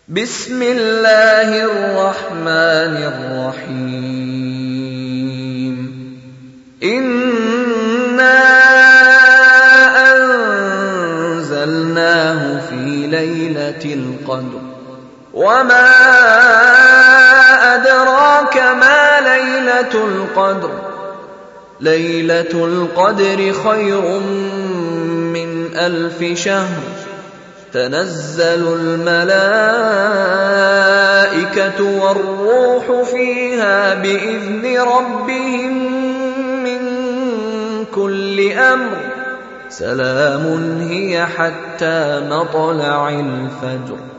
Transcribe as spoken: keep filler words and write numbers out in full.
بسم الله الرحمن الرحيم إنا أنزلناه في ليلة القدر وما أدراك ما ليلة القدر ليلة القدر خير من ألف شهر تنزل الملائكة والروح فيها بإذن ربهم من كل أمر سلام هي حتى مطلع الفجر.